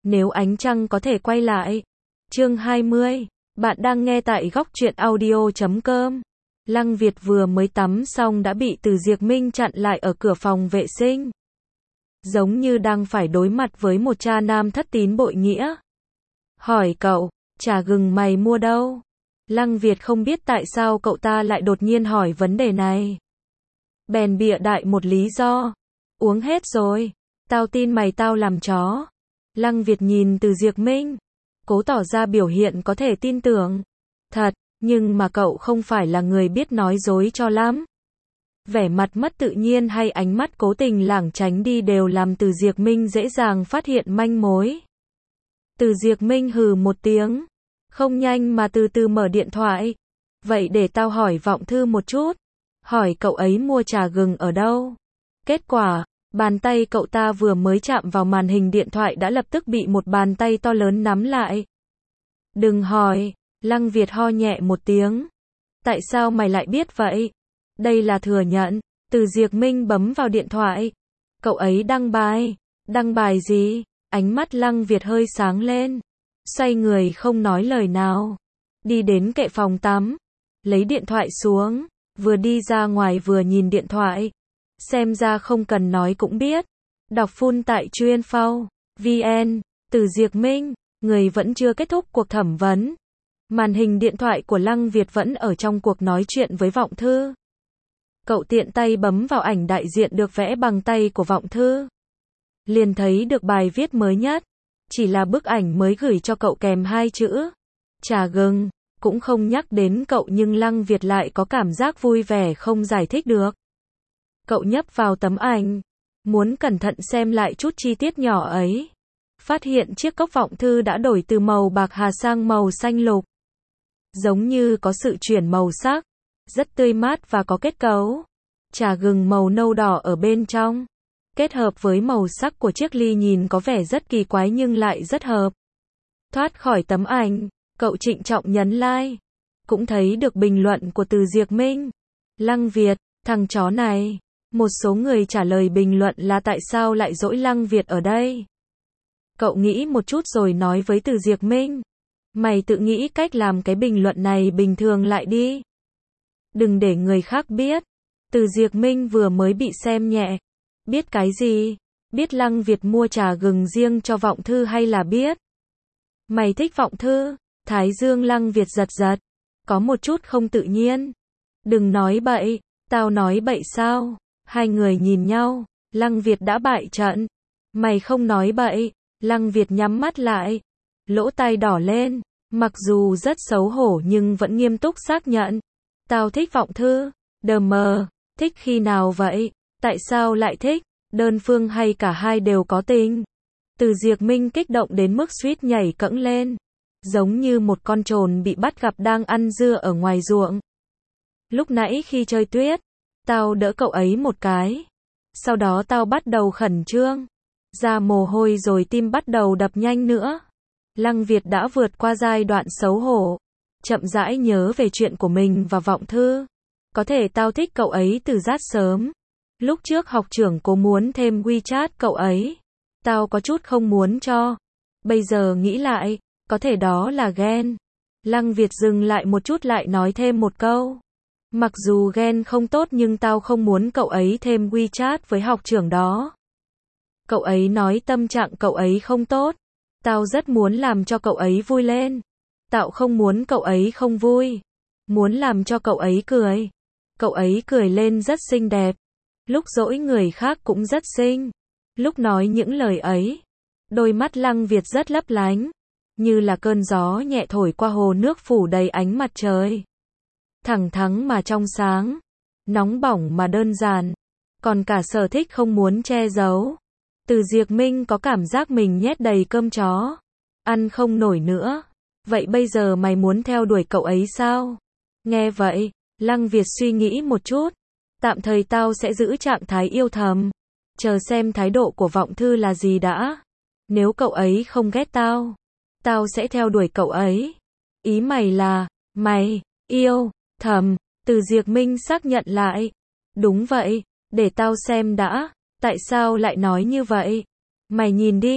nếu ánh trăng có thể quay lại. Chương 20. Bạn đang nghe tại góc truyện audio.com. Lăng Việt vừa mới tắm xong đã bị Từ Diệc Minh chặn lại ở cửa phòng vệ sinh. Giống như đang phải đối mặt với một cha nam thất tín bội nghĩa. Hỏi cậu, trà gừng mày mua đâu? Lăng Việt không biết tại sao cậu ta lại đột nhiên hỏi vấn đề này. Bèn bịa đại một lý do. Uống hết rồi. Tao tin mày, tao làm chó. Lăng Việt nhìn Từ Diệc Minh, cố tỏ ra biểu hiện có thể tin tưởng. Thật, nhưng mà cậu không phải là người biết nói dối cho lắm. Vẻ mặt mất tự nhiên hay ánh mắt cố tình lảng tránh đi đều làm Từ Diệc Minh dễ dàng phát hiện manh mối. Từ Diệc Minh hừ một tiếng, không nhanh mà từ từ mở điện thoại. Vậy để tao hỏi Vọng Thư một chút. Hỏi cậu ấy mua trà gừng ở đâu. Kết quả, bàn tay cậu ta vừa mới chạm vào màn hình điện thoại đã lập tức bị một bàn tay to lớn nắm lại. Đừng hỏi. Lăng Việt ho nhẹ một tiếng. Tại sao mày lại biết vậy? Đây là thừa nhận. Từ Diệc Minh bấm vào điện thoại. Cậu ấy đăng bài. Đăng bài gì? Ánh mắt Lăng Việt hơi sáng lên. Xoay người không nói lời nào. Đi đến kệ phòng tắm. Lấy điện thoại xuống. Vừa đi ra ngoài vừa nhìn điện thoại. Xem ra không cần nói cũng biết. Đọc full tại chuyên.phao.vn. Từ Diệc Minh. Người vẫn chưa kết thúc cuộc thẩm vấn. Màn hình điện thoại của Lăng Việt vẫn ở trong cuộc nói chuyện với Vọng Thư. Cậu tiện tay bấm vào ảnh đại diện được vẽ bằng tay của Vọng Thư. Liền thấy được bài viết mới nhất. Chỉ là bức ảnh mới gửi cho cậu kèm hai chữ. Trà gừng. Cũng không nhắc đến cậu nhưng Lăng Việt lại có cảm giác vui vẻ không giải thích được. Cậu nhấp vào tấm ảnh. Muốn cẩn thận xem lại chút chi tiết nhỏ ấy. Phát hiện chiếc cốc Vọng Thư đã đổi từ màu bạc hà sang màu xanh lục. Giống như có sự chuyển màu sắc. Rất tươi mát và có kết cấu. Trà gừng màu nâu đỏ ở bên trong. Kết hợp với màu sắc của chiếc ly nhìn có vẻ rất kỳ quái nhưng lại rất hợp. Thoát khỏi tấm ảnh, cậu trịnh trọng nhấn like. Cũng thấy được bình luận của Từ Diệc Minh. Lăng Việt, thằng chó này. Một số người trả lời bình luận là tại sao lại dỗi Lăng Việt ở đây. Cậu nghĩ một chút rồi nói với Từ Diệc Minh. Mày tự nghĩ cách làm cái bình luận này bình thường lại đi. Đừng để người khác biết. Từ Diệc Minh vừa mới bị xem nhẹ. Biết cái gì? Biết Lăng Việt mua trà gừng riêng cho Vọng Thư hay là biết? Mày thích Vọng Thư? Thái dương Lăng Việt giật giật. Có một chút không tự nhiên. Đừng nói bậy. Tao nói bậy sao? Hai người nhìn nhau. Lăng Việt đã bại trận. Mày không nói bậy. Lăng Việt nhắm mắt lại. Lỗ tai đỏ lên. Mặc dù rất xấu hổ nhưng vẫn nghiêm túc xác nhận. Tao thích Vọng Thư. Đờ mờ. Thích khi nào vậy? Tại sao lại thích? Đơn phương hay cả hai đều có tình? Từ Diệc Minh kích động đến mức suýt nhảy cẫng lên. Giống như một con trồn bị bắt gặp đang ăn dưa ở ngoài ruộng. Lúc nãy khi chơi tuyết, tao đỡ cậu ấy một cái. Sau đó tao bắt đầu khẩn trương. Ra mồ hôi rồi tim bắt đầu đập nhanh nữa. Lăng Việt đã vượt qua giai đoạn xấu hổ. Chậm rãi nhớ về chuyện của mình và Vọng Thư. Có thể tao thích cậu ấy từ rất sớm. Lúc trước học trưởng cố muốn thêm WeChat cậu ấy. Tao có chút không muốn cho. Bây giờ nghĩ lại, có thể đó là ghen. Lăng Việt dừng lại một chút lại nói thêm một câu. Mặc dù ghen không tốt nhưng tao không muốn cậu ấy thêm WeChat với học trưởng đó. Cậu ấy nói tâm trạng cậu ấy không tốt. Tao rất muốn làm cho cậu ấy vui lên. Tao không muốn cậu ấy không vui. Muốn làm cho cậu ấy cười. Cậu ấy cười lên rất xinh đẹp. Lúc dỗi người khác cũng rất xinh. Lúc nói những lời ấy, đôi mắt Lăng Việt rất lấp lánh. Như là cơn gió nhẹ thổi qua hồ nước phủ đầy ánh mặt trời. Thẳng thắn mà trong sáng. Nóng bỏng mà đơn giản. Còn cả sở thích không muốn che giấu. Từ Diệc Minh có cảm giác mình nhét đầy cơm chó. Ăn không nổi nữa. Vậy bây giờ mày muốn theo đuổi cậu ấy sao? Nghe vậy, Lăng Việt suy nghĩ một chút. Tạm thời tao sẽ giữ trạng thái yêu thầm. Chờ xem thái độ của Vọng Thư là gì đã. Nếu cậu ấy không ghét tao, tao sẽ theo đuổi cậu ấy. Ý mày là, mày, yêu, thầm. Từ Diệc Minh xác nhận lại. Đúng vậy, để tao xem đã. Tại sao lại nói như vậy? Mày nhìn đi.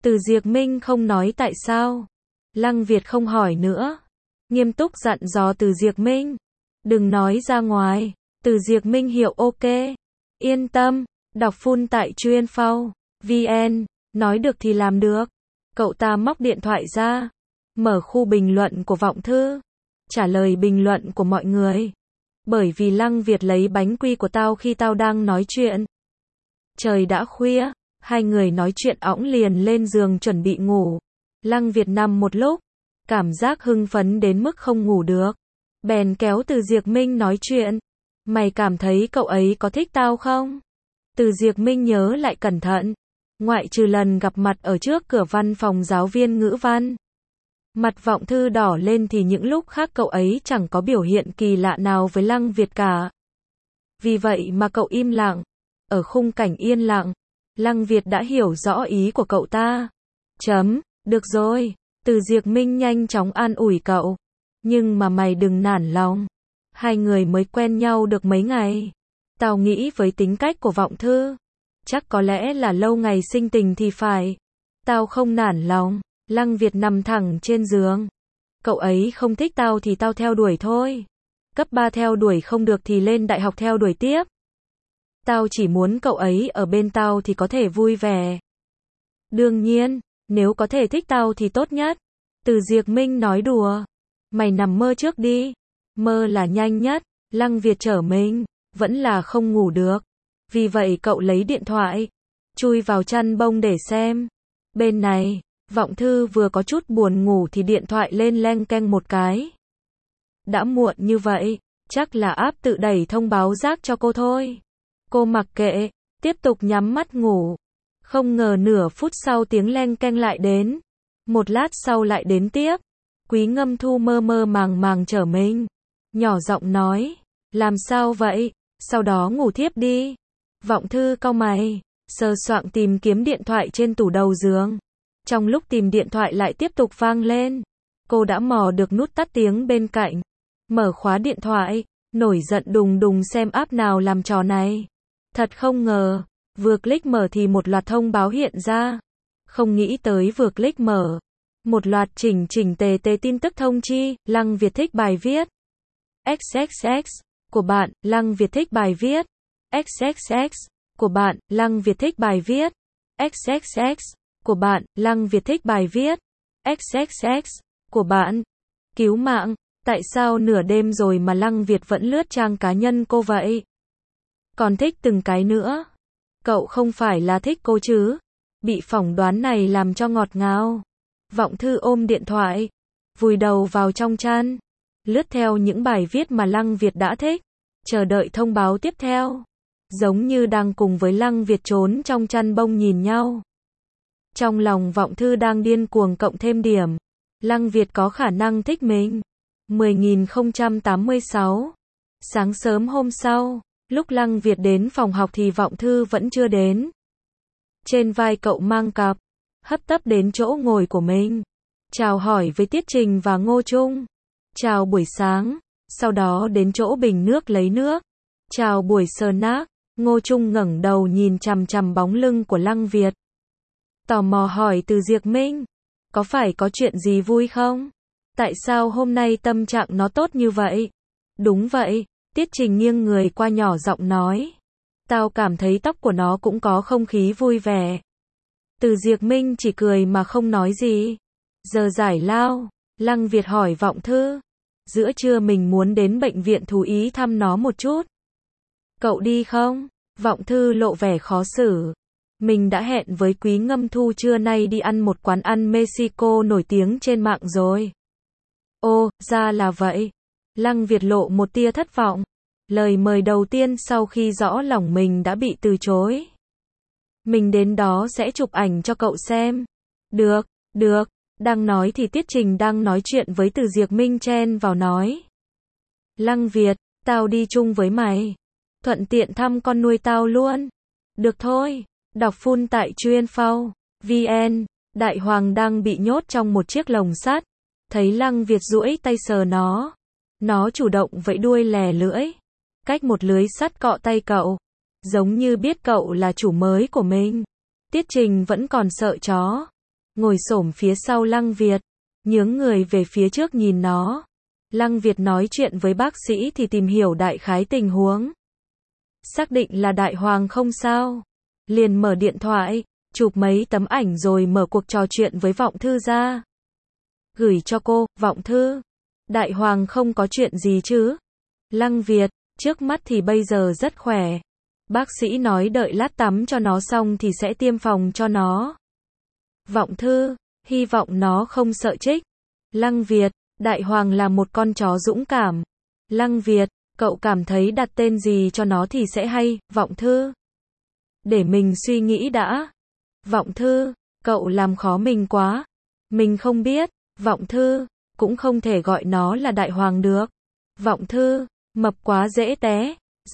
Từ Diệp Minh không nói tại sao. Lăng Việt không hỏi nữa. Nghiêm túc dặn dò Từ Diệp Minh. Đừng nói ra ngoài. Từ Diệp Minh hiểu ok. Yên tâm. Đọc full tại chuyên phao. VN. Nói được thì làm được. Cậu ta móc điện thoại ra. Mở khu bình luận của Vọng Thư. Trả lời bình luận của mọi người. Bởi vì Lăng Việt lấy bánh quy của tao khi tao đang nói chuyện. Trời đã khuya. Hai người nói chuyện ỏng liền lên giường chuẩn bị ngủ. Lăng Việt nằm một lúc. Cảm giác hưng phấn đến mức không ngủ được. Bèn kéo Từ Diệp Minh nói chuyện. Mày cảm thấy cậu ấy có thích tao không? Từ Diệp Minh nhớ lại cẩn thận. Ngoại trừ lần gặp mặt ở trước cửa văn phòng giáo viên ngữ văn. Mặt Vọng Thư đỏ lên thì những lúc khác cậu ấy chẳng có biểu hiện kỳ lạ nào với Lăng Việt cả. Vì vậy mà cậu im lặng. Ở khung cảnh yên lặng, Lăng Việt đã hiểu rõ ý của cậu ta. Được rồi. Từ Diệp Minh nhanh chóng an ủi cậu. Nhưng mà mày đừng nản lòng. Hai người mới quen nhau được mấy ngày. Tao nghĩ với tính cách của Vọng Thư, chắc có lẽ là lâu ngày sinh tình thì phải. Tao không nản lòng. Lăng Việt nằm thẳng trên giường. Cậu ấy không thích tao thì tao theo đuổi thôi. Cấp 3 theo đuổi không được thì lên đại học theo đuổi tiếp. Tao chỉ muốn cậu ấy ở bên tao thì có thể vui vẻ. Đương nhiên, nếu có thể thích tao thì tốt nhất. Từ Diệp Minh nói đùa. Mày nằm mơ trước đi. Mơ là nhanh nhất. Lăng Việt trở mình. Vẫn là không ngủ được. Vì vậy cậu lấy điện thoại. Chui vào chăn bông để xem. Bên này, Vọng Thư vừa có chút buồn ngủ thì điện thoại lên leng keng một cái. Đã muộn như vậy, chắc là app tự đẩy thông báo rác cho cô thôi. Cô mặc kệ, tiếp tục nhắm mắt ngủ. Không ngờ nửa phút sau tiếng leng keng lại đến. Một lát sau lại đến tiếp. Quý Ngâm Thu mơ mơ màng màng trở mình. Nhỏ giọng nói, làm sao vậy? Sau đó ngủ thiếp đi. Vọng Thư cau mày, sờ soạng tìm kiếm điện thoại trên tủ đầu giường. Trong lúc tìm điện thoại lại tiếp tục vang lên. Cô đã mò được nút tắt tiếng bên cạnh. Mở khóa điện thoại, nổi giận đùng đùng xem app nào làm trò này. Thật không ngờ, vừa click mở thì một loạt thông báo hiện ra. Không nghĩ tới vừa click mở. Một loạt chỉnh tề tin tức thông chi, Lăng Việt thích bài viết. XXX, của bạn, Lăng Việt thích bài viết. XXX, của bạn, Lăng Việt thích bài viết. XXX, của bạn, Lăng Việt thích bài viết. XXX, của bạn. Cứu mạng, tại sao nửa đêm rồi mà Lăng Việt vẫn lướt trang cá nhân cô vậy? Còn thích từng cái nữa. Cậu không phải là thích cô chứ? Bị phỏng đoán này làm cho ngọt ngào. Vọng Thư ôm điện thoại, vùi đầu vào trong chăn, lướt theo những bài viết mà Lăng Việt đã thích, chờ đợi thông báo tiếp theo. Giống như đang cùng với Lăng Việt trốn trong chăn bông nhìn nhau. Trong lòng Vọng Thư đang điên cuồng cộng thêm điểm. Lăng Việt có khả năng thích mình. 10.086. Sáng sớm hôm sau, lúc Lăng Việt đến phòng học thì Vọng Thư vẫn chưa đến. Trên vai cậu mang cặp, hấp tấp đến chỗ ngồi của mình. Chào hỏi với Tiết Trình và Ngô Trung. Chào buổi sáng, sau đó đến chỗ bình nước lấy nước. Chào buổi snack. Ngô Trung ngẩng đầu nhìn chằm chằm bóng lưng của Lăng Việt. Tò mò hỏi Từ Diệp Minh, có phải có chuyện gì vui không? Tại sao hôm nay tâm trạng nó tốt như vậy? Đúng vậy, Tiết Trình nghiêng người qua nhỏ giọng nói. Tao cảm thấy tóc của nó cũng có không khí vui vẻ. Từ Diệp Minh chỉ cười mà không nói gì. Giờ giải lao, Lăng Việt hỏi Vọng Thư. Giữa trưa mình muốn đến bệnh viện thú y thăm nó một chút. Cậu đi không? Vọng Thư lộ vẻ khó xử. Mình đã hẹn với Quý Ngâm Thu trưa nay đi ăn một quán ăn Mexico nổi tiếng trên mạng rồi. Ồ, ra là vậy. Lăng Việt lộ một tia thất vọng. Lời mời đầu tiên sau khi rõ lòng mình đã bị từ chối. Mình đến đó sẽ chụp ảnh cho cậu xem. Được. Đang nói thì Tiết Trình đang nói chuyện với Từ Diệp Minh chen vào nói. Lăng Việt, tao đi chung với mày. Thuận tiện thăm con nuôi tao luôn. Được thôi. Đọc full tại chuyên phao. VN. Đại Hoàng đang bị nhốt trong một chiếc lồng sắt. Thấy Lăng Việt duỗi tay sờ nó. Nó chủ động vẫy đuôi lè lưỡi. Cách một lưới sắt cọ tay cậu. Giống như biết cậu là chủ mới của mình. Tiết Trình vẫn còn sợ chó. ngồi xổm phía sau Lăng Việt, nhướng người về phía trước nhìn nó. Lăng Việt nói chuyện với bác sĩ thì tìm hiểu đại khái tình huống. Xác định là Đại Hoàng không sao. Liền mở điện thoại, chụp mấy tấm ảnh rồi mở cuộc trò chuyện với Vọng Thư ra. Gửi cho cô, Vọng Thư. Đại Hoàng không có chuyện gì chứ? Lăng Việt, trước mắt thì bây giờ rất khỏe. Bác sĩ nói đợi lát tắm cho nó xong thì sẽ tiêm phòng cho nó. Vọng Thư, hy vọng nó không sợ trích. Lăng Việt, Đại Hoàng là một con chó dũng cảm. Lăng Việt, cậu cảm thấy đặt tên gì cho nó thì sẽ hay, Vọng Thư? Để mình suy nghĩ đã. Vọng Thư, cậu làm khó mình quá. Mình không biết, Vọng Thư, cũng không thể gọi nó là Đại Hoàng được. Vọng Thư, mập quá dễ té.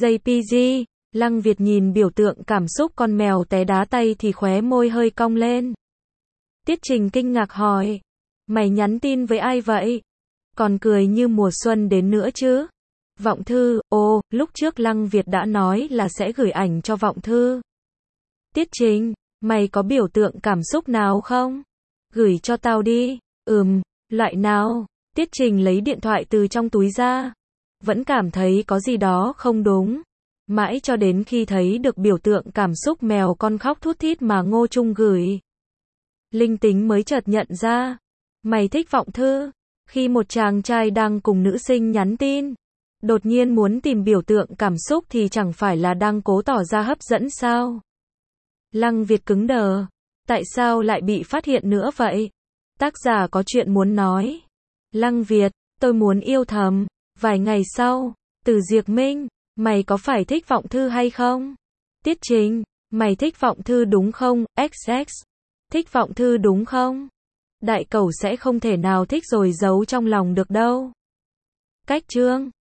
JPG, Lăng Việt nhìn biểu tượng cảm xúc con mèo té đá tay thì khóe môi hơi cong lên. Tiết Trình kinh ngạc hỏi, mày nhắn tin với ai vậy? Còn cười như mùa xuân đến nữa chứ? Vọng Thư, lúc trước Lăng Việt đã nói là sẽ gửi ảnh cho Vọng Thư. Tiết Trình, mày có biểu tượng cảm xúc nào không? Gửi cho tao đi. Loại nào? Tiết Trình lấy điện thoại từ trong túi ra. Vẫn cảm thấy có gì đó không đúng. Mãi cho đến khi thấy được biểu tượng cảm xúc mèo con khóc thút thít mà Ngô Trung gửi. Linh tính mới chợt nhận ra. Mày thích Vọng Thư. Khi một chàng trai đang cùng nữ sinh nhắn tin, đột nhiên muốn tìm biểu tượng cảm xúc thì chẳng phải là đang cố tỏ ra hấp dẫn sao? Lăng Việt cứng đờ. Tại sao lại bị phát hiện nữa vậy? Tác giả có chuyện muốn nói. Lăng Việt, tôi muốn yêu thầm. Vài ngày sau, từ Diệc Minh, mày có phải thích Vọng Thư hay không? Tiết Trình, mày thích Vọng Thư đúng không? XX, thích Vọng Thư đúng không? Đại cẩu sẽ không thể nào thích rồi giấu trong lòng được đâu. Cách chương